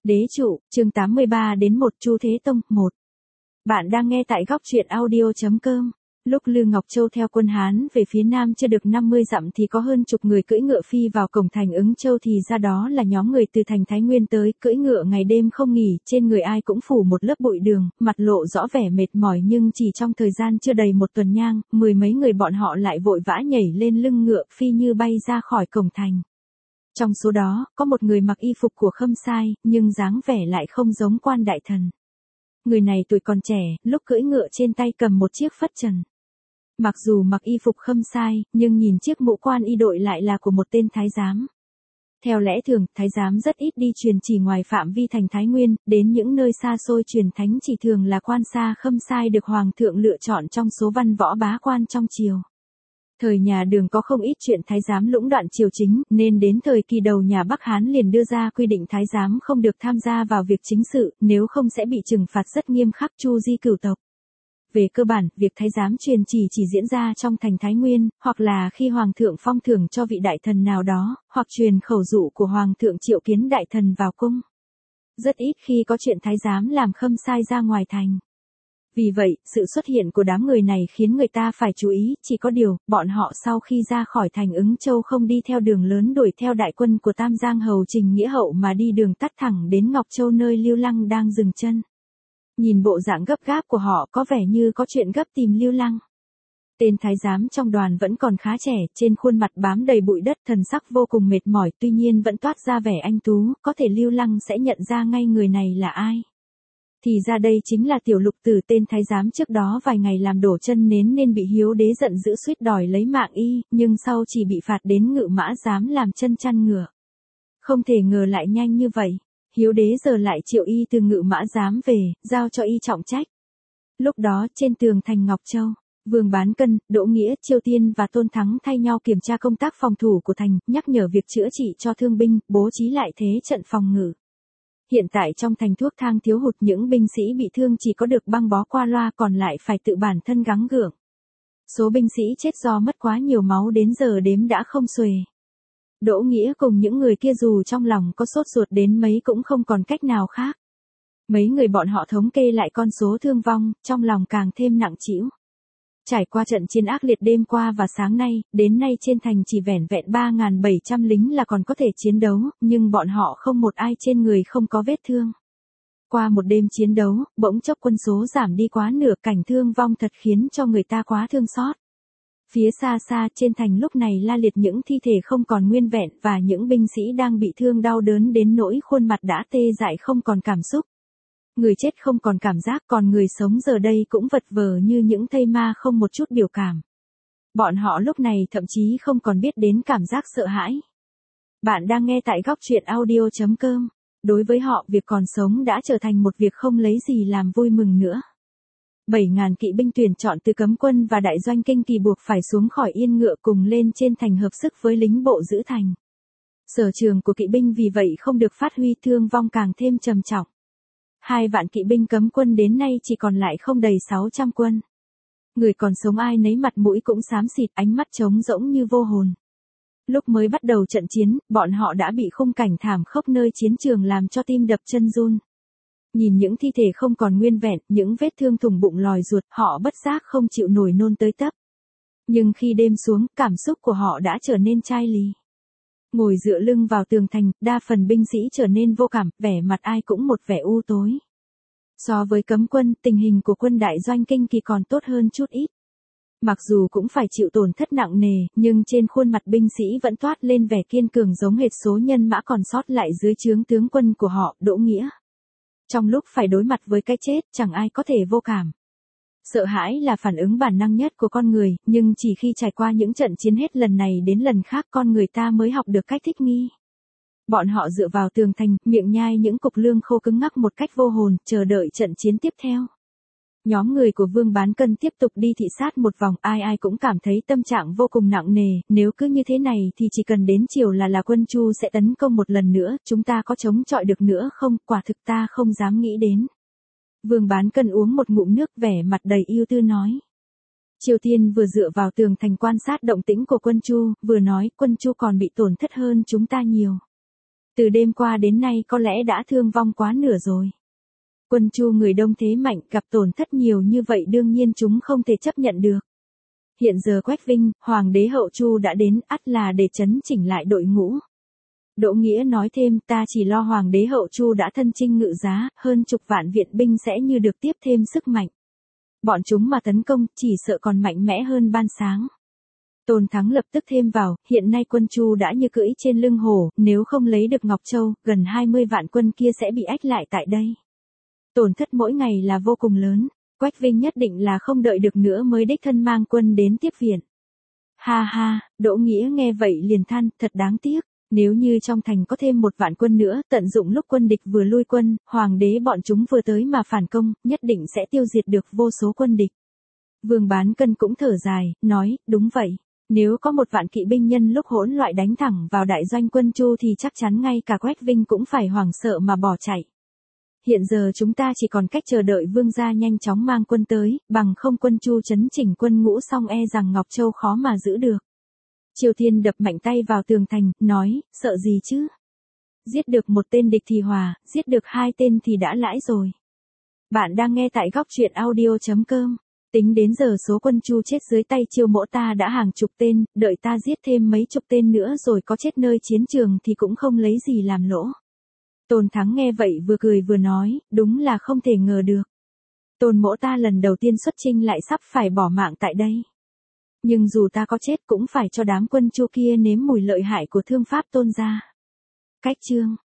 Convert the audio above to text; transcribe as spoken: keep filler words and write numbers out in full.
Đế trụ, chương tám mươi ba đến một Chu Thế Tông, một. Bạn đang nghe tại góc truyện audio chấm com. Lúc Lư Ngọc Châu theo quân Hán về phía nam chưa được năm mươi dặm thì có hơn chục người cưỡi ngựa phi vào cổng thành Ứng Châu, thì ra đó là nhóm người từ thành Thái Nguyên tới, cưỡi ngựa ngày đêm không nghỉ, trên người ai cũng phủ một lớp bụi đường, mặt lộ rõ vẻ mệt mỏi, nhưng chỉ trong thời gian chưa đầy một tuần nhang, mười mấy người bọn họ lại vội vã nhảy lên lưng ngựa phi như bay ra khỏi cổng thành. Trong số đó, có một người mặc y phục của Khâm Sai, nhưng dáng vẻ lại không giống quan đại thần. Người này tuổi còn trẻ, lúc cưỡi ngựa trên tay cầm một chiếc phất trần. Mặc dù mặc y phục Khâm Sai, nhưng nhìn chiếc mũ quan y đội lại là của một tên thái giám. Theo lẽ thường, thái giám rất ít đi truyền chỉ ngoài phạm vi thành Thái Nguyên, đến những nơi xa xôi truyền thánh chỉ thường là quan xa Khâm Sai được hoàng thượng lựa chọn trong số văn võ bá quan trong triều. Thời nhà Đường có không ít chuyện thái giám lũng đoạn triều chính, nên đến thời kỳ đầu nhà Bắc Hán liền đưa ra quy định thái giám không được tham gia vào việc chính sự, nếu không sẽ bị trừng phạt rất nghiêm khắc, chu di cửu tộc. Về cơ bản, việc thái giám truyền chỉ chỉ diễn ra trong thành Thái Nguyên, hoặc là khi hoàng thượng phong thưởng cho vị đại thần nào đó, hoặc truyền khẩu dụ của hoàng thượng triệu kiến đại thần vào cung. Rất ít khi có chuyện thái giám làm Khâm Sai ra ngoài thành. Vì vậy, sự xuất hiện của đám người này khiến người ta phải chú ý, chỉ có điều, bọn họ sau khi ra khỏi thành Ứng Châu không đi theo đường lớn đuổi theo đại quân của Tam Giang Hầu Trình Nghĩa Hậu mà đi đường tắt thẳng đến Ngọc Châu nơi Lưu Lăng đang dừng chân. Nhìn bộ dạng gấp gáp của họ có vẻ như có chuyện gấp tìm Lưu Lăng. Tên thái giám trong đoàn vẫn còn khá trẻ, trên khuôn mặt bám đầy bụi đất, thần sắc vô cùng mệt mỏi, tuy nhiên vẫn toát ra vẻ anh tú, có thể Lưu Lăng sẽ nhận ra ngay người này là ai. Thì ra đây chính là Tiểu Lục Tử, tên thái giám trước đó vài ngày làm đổ chân nến nên bị Hiếu Đế giận dữ suýt đòi lấy mạng y, nhưng sau chỉ bị phạt đến Ngự Mã Giám làm chân chăn ngựa. Không thể ngờ lại nhanh như vậy, Hiếu Đế giờ lại triệu y từ Ngự Mã Giám về, giao cho y trọng trách. Lúc đó trên tường thành Ngọc Châu, Vương Bán Cân, Đỗ Nghĩa, Chiêu Tiên và Tôn Thắng thay nhau kiểm tra công tác phòng thủ của thành, nhắc nhở việc chữa trị cho thương binh, bố trí lại thế trận phòng ngự. Hiện tại trong thành thuốc thang thiếu hụt, những binh sĩ bị thương chỉ có được băng bó qua loa, còn lại phải tự bản thân gắng gượng. Số binh sĩ chết do mất quá nhiều máu đến giờ đếm đã không xuể. Đỗ Nghĩa cùng những người kia dù trong lòng có sốt ruột đến mấy cũng không còn cách nào khác. Mấy người bọn họ thống kê lại con số thương vong, trong lòng càng thêm nặng trĩu. Trải qua trận chiến ác liệt đêm qua và sáng nay, đến nay trên thành chỉ vẻn vẹn ba nghìn bảy trăm lính là còn có thể chiến đấu, nhưng bọn họ không một ai trên người không có vết thương. Qua một đêm chiến đấu, bỗng chốc quân số giảm đi quá nửa, cảnh thương vong thật khiến cho người ta quá thương xót. Phía xa xa trên thành lúc này la liệt những thi thể không còn nguyên vẹn, và những binh sĩ đang bị thương đau đớn đến nỗi khuôn mặt đã tê dại không còn cảm xúc. Người chết không còn cảm giác, còn người sống giờ đây cũng vật vờ như những thây ma không một chút biểu cảm. Bọn họ lúc này thậm chí không còn biết đến cảm giác sợ hãi. Bạn đang nghe tại góc truyện audio chấm com. Đối với họ, việc còn sống đã trở thành một việc không lấy gì làm vui mừng nữa. bảy nghìn kỵ binh tuyển chọn từ cấm quân và đại doanh Kinh Kỳ buộc phải xuống khỏi yên ngựa cùng lên trên thành hợp sức với lính bộ giữ thành. Sở trường của kỵ binh vì vậy không được phát huy, thương vong càng thêm trầm trọng. Hai vạn kỵ binh cấm quân đến nay chỉ còn lại không đầy sáu trăm quân. Người còn sống ai nấy mặt mũi cũng xám xịt, ánh mắt trống rỗng như vô hồn. Lúc mới bắt đầu trận chiến, bọn họ đã bị khung cảnh thảm khốc nơi chiến trường làm cho tim đập chân run. Nhìn những thi thể không còn nguyên vẹn, những vết thương thủng bụng lòi ruột, họ bất giác không chịu nổi nôn tới tấp. Nhưng khi đêm xuống, cảm xúc của họ đã trở nên chai lì. Ngồi dựa lưng vào tường thành, đa phần binh sĩ trở nên vô cảm, vẻ mặt ai cũng một vẻ u tối. So với cấm quân, tình hình của quân đại doanh Kinh Kỳ còn tốt hơn chút ít. Mặc dù cũng phải chịu tổn thất nặng nề, nhưng trên khuôn mặt binh sĩ vẫn toát lên vẻ kiên cường giống hệt số nhân mã còn sót lại dưới trướng tướng quân của họ, Đỗ Nghĩa. Trong lúc phải đối mặt với cái chết, chẳng ai có thể vô cảm. Sợ hãi là phản ứng bản năng nhất của con người, nhưng chỉ khi trải qua những trận chiến hết lần này đến lần khác, con người ta mới học được cách thích nghi. Bọn họ dựa vào tường thành, miệng nhai những cục lương khô cứng ngắc một cách vô hồn, chờ đợi trận chiến tiếp theo. Nhóm người của Vương Bán Cân tiếp tục đi thị sát một vòng, ai ai cũng cảm thấy tâm trạng vô cùng nặng nề, nếu cứ như thế này thì chỉ cần đến chiều là là quân Chu sẽ tấn công một lần nữa, chúng ta có chống chọi được nữa không, quả thực ta không dám nghĩ đến. Vương Bán Cân uống một ngụm nước, vẻ mặt đầy ưu tư nói. Triều Tiên vừa dựa vào tường thành quan sát động tĩnh của quân Chu, vừa nói, quân Chu còn bị tổn thất hơn chúng ta nhiều. Từ đêm qua đến nay có lẽ đã thương vong quá nửa rồi. Quân Chu người đông thế mạnh, gặp tổn thất nhiều như vậy đương nhiên chúng không thể chấp nhận được. Hiện giờ Quách Vinh, Hoàng đế hậu Chu đã đến, ắt là để chấn chỉnh lại đội ngũ. Đỗ Nghĩa nói thêm, ta chỉ lo Hoàng đế hậu Chu đã thân chinh ngự giá, hơn chục vạn viện binh sẽ như được tiếp thêm sức mạnh. Bọn chúng mà tấn công, chỉ sợ còn mạnh mẽ hơn ban sáng. Tôn Thắng lập tức thêm vào, hiện nay quân Chu đã như cưỡi trên lưng hổ, nếu không lấy được Ngọc Châu, gần hai mươi vạn quân kia sẽ bị ách lại tại đây. Tổn thất mỗi ngày là vô cùng lớn, Quách Vinh nhất định là không đợi được nữa mới đích thân mang quân đến tiếp viện. Ha ha, Đỗ Nghĩa nghe vậy liền than, thật đáng tiếc, nếu như trong thành có thêm một vạn quân nữa, tận dụng lúc quân địch vừa lui quân, hoàng đế bọn chúng vừa tới mà phản công, nhất định sẽ tiêu diệt được vô số quân địch. Vương Bán Cân cũng thở dài, nói, đúng vậy. Nếu có một vạn kỵ binh nhân lúc hỗn loạn đánh thẳng vào đại doanh quân Chu thì chắc chắn ngay cả Quách Vinh cũng phải hoảng sợ mà bỏ chạy. Hiện giờ chúng ta chỉ còn cách chờ đợi vương gia nhanh chóng mang quân tới, bằng không quân Chu chấn chỉnh quân ngũ xong e rằng Ngọc Châu khó mà giữ được. Triều Thiên đập mạnh tay vào tường thành, nói, sợ gì chứ? Giết được một tên địch thì hòa, giết được hai tên thì đã lãi rồi. Bạn đang nghe tại góc truyện audio chấm com. Tính đến giờ số quân Chu chết dưới tay Chiêu Mỗ ta đã hàng chục tên, đợi ta giết thêm mấy chục tên nữa rồi có chết nơi chiến trường thì cũng không lấy gì làm lỗ. Tôn Thắng nghe vậy vừa cười vừa nói, đúng là không thể ngờ được. Tôn Mỗ ta lần đầu tiên xuất chinh lại sắp phải bỏ mạng tại đây. Nhưng dù ta có chết cũng phải cho đám quân Chu kia nếm mùi lợi hại của thương pháp Tôn gia. Cách chương